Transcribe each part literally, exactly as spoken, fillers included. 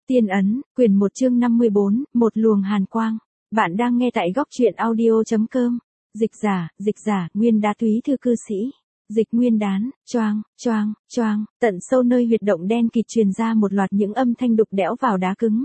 Tiên ấn, quyển một chương năm mươi bốn, một luồng hàn quang. Bạn đang nghe tại góc truyện audio.com. Dịch giả, dịch giả, Nguyên Đá Túy Thư cư sĩ. Dịch Nguyên Đán, choang, choang, choang, tận sâu nơi huyệt động đen kịt truyền ra một loạt những âm thanh đục đẽo vào đá cứng.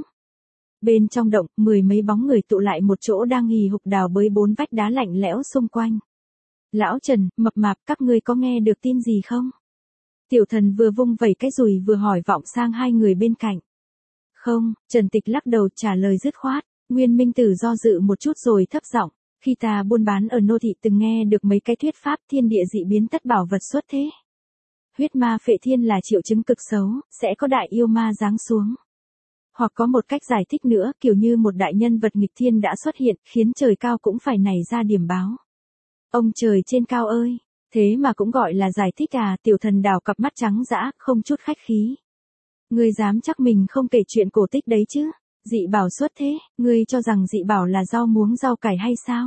Bên trong động, mười mấy bóng người tụ lại một chỗ đang hì hục đào bới bốn vách đá lạnh lẽo xung quanh. Lão Trần, mập mạp, các ngươi có nghe được tin gì không? Tiểu Thần vừa vung vẩy cái dùi vừa hỏi vọng sang hai người bên cạnh. Không, Trần Tịch lắc đầu trả lời dứt khoát. Nguyên Minh Tử do dự một chút rồi thấp giọng, khi ta buôn bán ở nô thị từng nghe được mấy cái thuyết pháp thiên địa dị biến tất bảo vật xuất thế. Huyết ma phệ thiên là triệu chứng cực xấu, sẽ có đại yêu ma giáng xuống. Hoặc có một cách giải thích nữa, kiểu như một đại nhân vật nghịch thiên đã xuất hiện, khiến trời cao cũng phải nảy ra điểm báo. Ông trời trên cao ơi, thế mà cũng gọi là giải thích à? Tiểu Thần đào cặp mắt trắng dã, không chút khách khí. Ngươi dám chắc mình không kể chuyện cổ tích đấy chứ? Dị bảo xuất thế, ngươi cho rằng dị bảo là rau muống rau cải hay sao?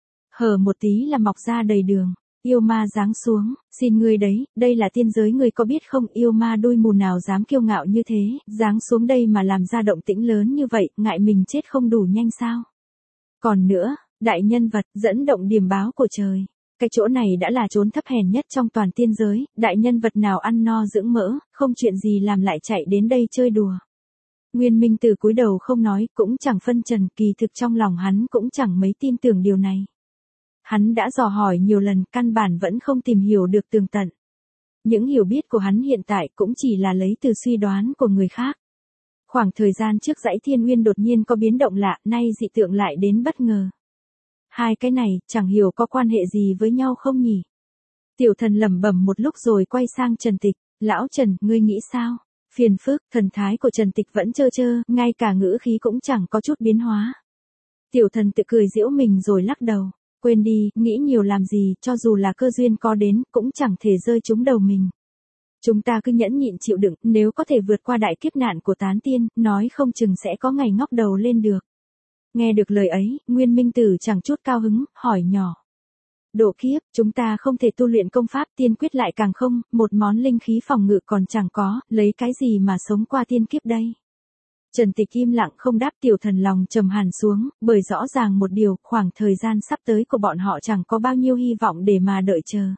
Hở một tí là mọc ra đầy đường, yêu ma giáng xuống, xin ngươi đấy, đây là tiên giới, ngươi có biết không? Yêu ma đôi mù nào dám kiêu ngạo như thế, giáng xuống đây mà làm ra động tĩnh lớn như vậy, ngại mình chết không đủ nhanh sao? Còn nữa, đại nhân vật dẫn động điểm báo của trời. Cái chỗ này đã là chốn thấp hèn nhất trong toàn tiên giới, đại nhân vật nào ăn no dưỡng mỡ, không chuyện gì làm lại chạy đến đây chơi đùa. Nguyên Minh Tử cúi đầu không nói, cũng chẳng phân trần, kỳ thực trong lòng hắn cũng chẳng mấy tin tưởng điều này. Hắn đã dò hỏi nhiều lần, căn bản vẫn không tìm hiểu được tường tận. Những hiểu biết của hắn hiện tại cũng chỉ là lấy từ suy đoán của người khác. Khoảng thời gian trước dãy thiên nguyên đột nhiên có biến động lạ, nay dị tượng lại đến bất ngờ. Hai cái này, chẳng hiểu có quan hệ gì với nhau không nhỉ? Tiểu Thần lẩm bẩm một lúc rồi quay sang Trần Tịch. Lão Trần, ngươi nghĩ sao? Phiền phức, thần thái của Trần Tịch vẫn trơ trơ, ngay cả ngữ khí cũng chẳng có chút biến hóa. Tiểu Thần tự cười giễu mình rồi lắc đầu. Quên đi, nghĩ nhiều làm gì, cho dù là cơ duyên có đến, cũng chẳng thể rơi trúng đầu mình. Chúng ta cứ nhẫn nhịn chịu đựng, nếu có thể vượt qua đại kiếp nạn của tán tiên, nói không chừng sẽ có ngày ngóc đầu lên được. Nghe được lời ấy, Nguyên Minh Tử chẳng chút cao hứng, hỏi nhỏ. Độ kiếp, chúng ta không thể tu luyện công pháp, tiên quyết lại càng không, một món linh khí phòng ngự còn chẳng có, lấy cái gì mà sống qua tiên kiếp đây? Trần Tịch im lặng không đáp. Tiểu Thần lòng trầm hẳn xuống, bởi rõ ràng một điều, khoảng thời gian sắp tới của bọn họ chẳng có bao nhiêu hy vọng để mà đợi chờ.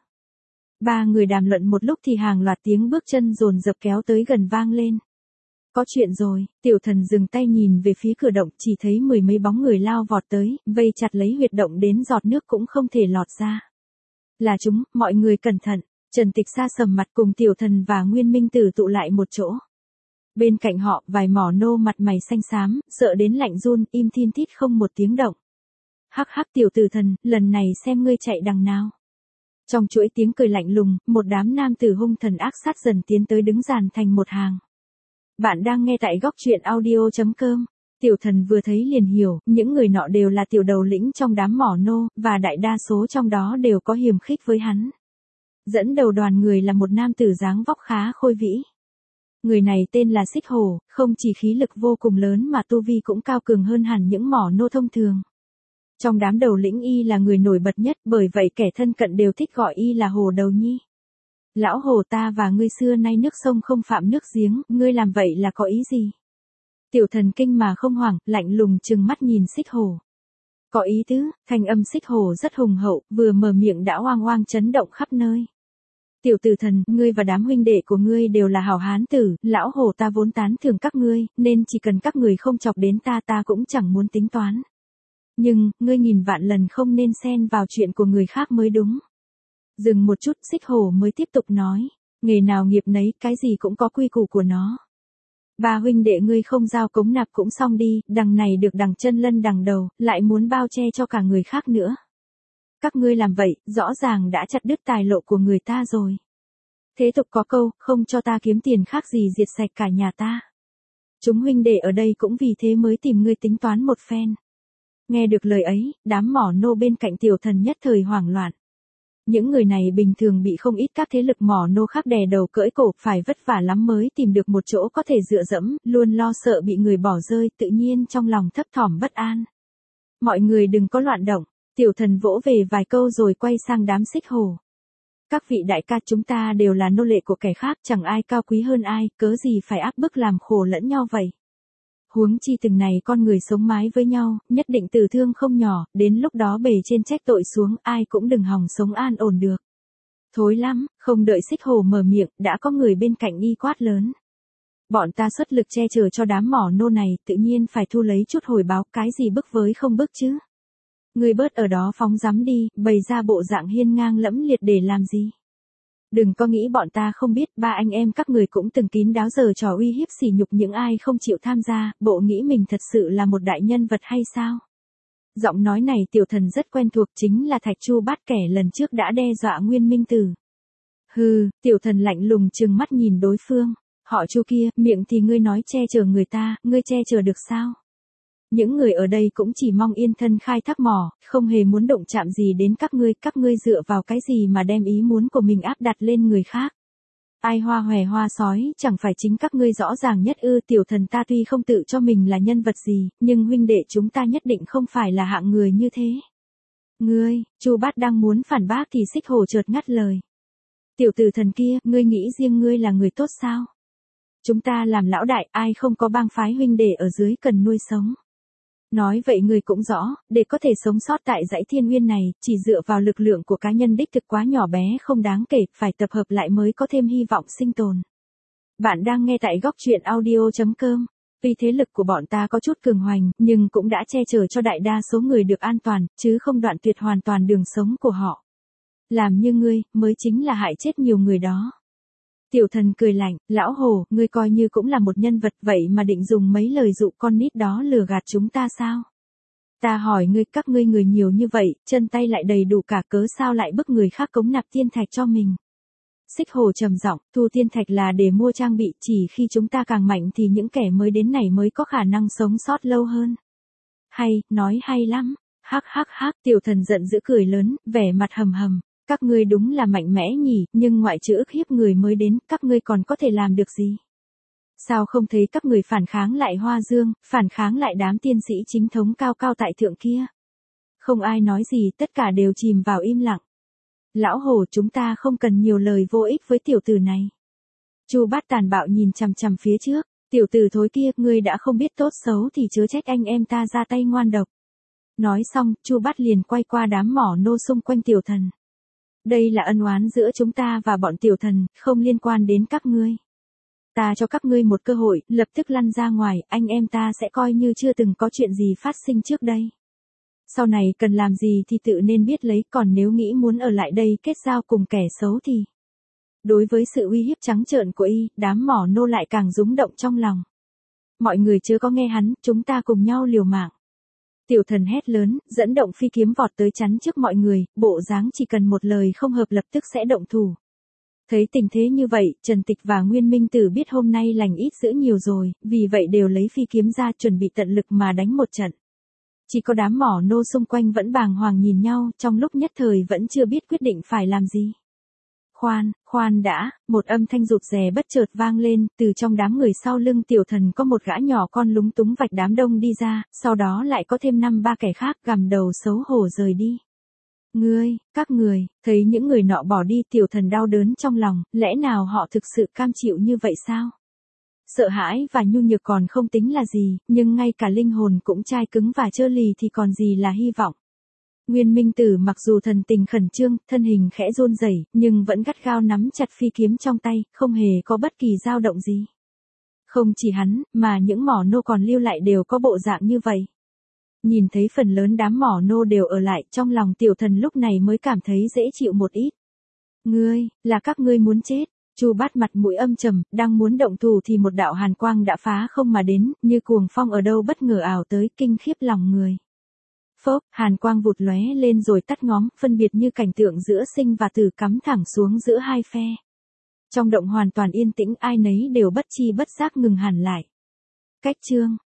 Ba người đàm luận một lúc thì hàng loạt tiếng bước chân dồn dập kéo tới gần vang lên. Có chuyện rồi. Tiểu Thần dừng tay nhìn về phía cửa động, chỉ thấy mười mấy bóng người lao vọt tới, vây chặt lấy huyệt động đến giọt nước cũng không thể lọt ra. Là chúng, mọi người cẩn thận. Trần Tịch xa sầm mặt cùng Tiểu Thần và Nguyên Minh Tử tụ lại một chỗ. Bên cạnh họ, vài mỏ nô mặt mày xanh xám, sợ đến lạnh run, im thin thít không một tiếng động. Hắc hắc Tiểu Tử Thần, lần này xem ngươi chạy đằng nào. Trong chuỗi tiếng cười lạnh lùng, một đám nam tử hung thần ác sát dần tiến tới đứng dàn thành một hàng. Bạn đang nghe tại góc truyện audio.com. Tiểu Thần vừa thấy liền hiểu, những người nọ đều là tiểu đầu lĩnh trong đám mỏ nô, và đại đa số trong đó đều có hiềm khích với hắn. Dẫn đầu đoàn người là một nam tử dáng vóc khá khôi vĩ. Người này tên là Xích Hổ, không chỉ khí lực vô cùng lớn mà tu vi cũng cao cường hơn hẳn những mỏ nô thông thường. Trong đám đầu lĩnh y là người nổi bật nhất, bởi vậy kẻ thân cận đều thích gọi y là Hồ Đầu Nhi. Lão Hồ, ta và ngươi xưa nay nước sông không phạm nước giếng, ngươi làm vậy là có ý gì? Tiểu Thần kinh mà không hoảng, lạnh lùng trừng mắt nhìn Xích Hổ. Có ý tứ, thanh âm Xích Hổ rất hùng hậu, vừa mở miệng đã oang oang chấn động khắp nơi. Tiểu Tử Thần, ngươi và đám huynh đệ của ngươi đều là hảo hán tử, lão Hồ ta vốn tán thưởng các ngươi, nên chỉ cần các người không chọc đến ta ta cũng chẳng muốn tính toán. Nhưng, ngươi nghìn vạn lần không nên xen vào chuyện của người khác mới đúng. Dừng một chút, Xích Hổ mới tiếp tục nói, nghề nào nghiệp nấy, cái gì cũng có quy củ của nó. Ba huynh đệ ngươi không giao cống nạp cũng xong đi, đằng này được đằng chân lân đằng đầu, lại muốn bao che cho cả người khác nữa. Các ngươi làm vậy, rõ ràng đã chặt đứt tài lộ của người ta rồi. Thế tục có câu, không cho ta kiếm tiền khác gì diệt sạch cả nhà ta. Chúng huynh đệ ở đây cũng vì thế mới tìm ngươi tính toán một phen. Nghe được lời ấy, đám mỏ nô bên cạnh Tiểu Thần nhất thời hoảng loạn. Những người này bình thường bị không ít các thế lực mỏ nô khác đè đầu cưỡi cổ, phải vất vả lắm mới tìm được một chỗ có thể dựa dẫm, luôn lo sợ bị người bỏ rơi, tự nhiên trong lòng thấp thỏm bất an. Mọi người đừng có loạn động. Tiểu Thần vỗ về vài câu rồi quay sang đám Xích Hổ. Các vị đại ca, chúng ta đều là nô lệ của kẻ khác, chẳng ai cao quý hơn ai, cớ gì phải áp bức làm khổ lẫn nhau vậy. Huống chi từng này con người sống mái với nhau, nhất định tử thương không nhỏ, đến lúc đó bề trên trách tội xuống, ai cũng đừng hòng sống an ổn được. Thối lắm, không đợi Xích Hổ mở miệng, đã có người bên cạnh y quát lớn. Bọn ta xuất lực che chở cho đám mỏ nô này, tự nhiên phải thu lấy chút hồi báo, cái gì bức với không bức chứ. Ngươi bớt ở đó phóng dắm đi, bày ra bộ dạng hiên ngang lẫm liệt để làm gì. Đừng có nghĩ bọn ta không biết, ba anh em các người cũng từng kín đáo giờ trò uy hiếp sỉ nhục những ai không chịu tham gia, bộ nghĩ mình thật sự là một đại nhân vật hay sao? Giọng nói này tiểu thần rất quen thuộc, chính là Thạch Chu Bát kẻ lần trước đã đe dọa Nguyên Minh Tử. Hừ, tiểu thần lạnh lùng trừng mắt nhìn đối phương, họ Chu kia, miệng thì ngươi nói che chở người ta, ngươi che chở được sao? Những người ở đây cũng chỉ mong yên thân khai thác mỏ, không hề muốn động chạm gì đến các ngươi, các ngươi dựa vào cái gì mà đem ý muốn của mình áp đặt lên người khác. Ai hoa hòe hoa sói, chẳng phải chính các ngươi rõ ràng nhất ư. Tiểu thần ta tuy không tự cho mình là nhân vật gì, nhưng huynh đệ chúng ta nhất định không phải là hạng người như thế. Ngươi, Chu Bát đang muốn phản bác thì Xích Hổ chợt ngắt lời. Tiểu tử thần kia, ngươi nghĩ riêng ngươi là người tốt sao? Chúng ta làm lão đại, ai không có bang phái huynh đệ ở dưới cần nuôi sống. Nói vậy người cũng rõ, để có thể sống sót tại dãy Thiên Nguyên này, chỉ dựa vào lực lượng của cá nhân đích thực quá nhỏ bé không đáng kể, phải tập hợp lại mới có thêm hy vọng sinh tồn. Bạn đang nghe tại góc truyện audio chấm com. Tuy thế lực của bọn ta có chút cường hoành, nhưng cũng đã che chở cho đại đa số người được an toàn, chứ không đoạn tuyệt hoàn toàn đường sống của họ. Làm như ngươi, mới chính là hại chết nhiều người đó. Tiểu thần cười lạnh, lão hồ, ngươi coi như cũng là một nhân vật vậy mà định dùng mấy lời dụ con nít đó lừa gạt chúng ta sao? Ta hỏi ngươi, các ngươi người nhiều như vậy, chân tay lại đầy đủ cả, cớ sao lại bức người khác cống nạp tiên thạch cho mình? Xích Hổ trầm giọng, thu tiên thạch là để mua trang bị, chỉ khi chúng ta càng mạnh thì những kẻ mới đến này mới có khả năng sống sót lâu hơn. Hay, nói hay lắm, hắc hắc hắc, tiểu thần giận dữ cười lớn, vẻ mặt hầm hầm. Các ngươi đúng là mạnh mẽ nhỉ, nhưng ngoại trừ ức hiếp người mới đến, các ngươi còn có thể làm được gì? Sao không thấy các người phản kháng lại Hoa Dương, phản kháng lại đám tiên sĩ chính thống cao cao tại thượng kia? Không ai nói gì, tất cả đều chìm vào im lặng. Lão Hồ, chúng ta không cần nhiều lời vô ích với tiểu tử này. Chu Bát tàn bạo nhìn chằm chằm phía trước, tiểu tử thối kia, ngươi đã không biết tốt xấu thì chớ trách anh em ta ra tay ngoan độc. Nói xong, Chu Bát liền quay qua đám mỏ nô xung quanh tiểu thần. Đây là ân oán giữa chúng ta và bọn tiểu thần, không liên quan đến các ngươi. Ta cho các ngươi một cơ hội, lập tức lăn ra ngoài, anh em ta sẽ coi như chưa từng có chuyện gì phát sinh trước đây. Sau này cần làm gì thì tự nên biết lấy, còn nếu nghĩ muốn ở lại đây kết giao cùng kẻ xấu thì... Đối với sự uy hiếp trắng trợn của y, đám mỏ nô lại càng rúng động trong lòng. Mọi người chớ có nghe hắn, chúng ta cùng nhau liều mạng. Tiểu thần hét lớn, dẫn động phi kiếm vọt tới chắn trước mọi người, bộ dáng chỉ cần một lời không hợp lập tức sẽ động thủ. Thấy tình thế như vậy, Trần Tịch và Nguyên Minh Tử biết hôm nay lành ít dữ nhiều rồi, vì vậy đều lấy phi kiếm ra chuẩn bị tận lực mà đánh một trận. Chỉ có đám mỏ nô xung quanh vẫn bàng hoàng nhìn nhau, trong lúc nhất thời vẫn chưa biết quyết định phải làm gì. Khoan, khoan đã, một âm thanh rụt rè bất chợt vang lên, từ trong đám người sau lưng tiểu thần có một gã nhỏ con lúng túng vạch đám đông đi ra, sau đó lại có thêm năm ba kẻ khác gằm đầu xấu hổ rời đi. Ngươi, các người, thấy những người nọ bỏ đi tiểu thần đau đớn trong lòng, lẽ nào họ thực sự cam chịu như vậy sao? Sợ hãi và nhu nhược còn không tính là gì, nhưng ngay cả linh hồn cũng chai cứng và trơ lì thì còn gì là hy vọng. Nguyên Minh Tử mặc dù thần tình khẩn trương, thân hình khẽ run rẩy, nhưng vẫn gắt gao nắm chặt phi kiếm trong tay, không hề có bất kỳ dao động gì. Không chỉ hắn, mà những mỏ nô còn lưu lại đều có bộ dạng như vậy. Nhìn thấy phần lớn đám mỏ nô đều ở lại, trong lòng tiểu thần lúc này mới cảm thấy dễ chịu một ít. Ngươi, là các ngươi muốn chết. Chu Bát mặt mũi âm trầm, đang muốn động thủ thì một đạo hàn quang đã phá không mà đến, như cuồng phong ở đâu bất ngờ ảo tới, kinh khiếp lòng người. Phốc, hàn quang vụt lóe lên rồi tắt ngóm, phân biệt như cảnh tượng giữa sinh và tử cắm thẳng xuống giữa hai phe. Trong động hoàn toàn yên tĩnh, ai nấy đều bất chi bất giác ngừng hẳn lại. Cách chương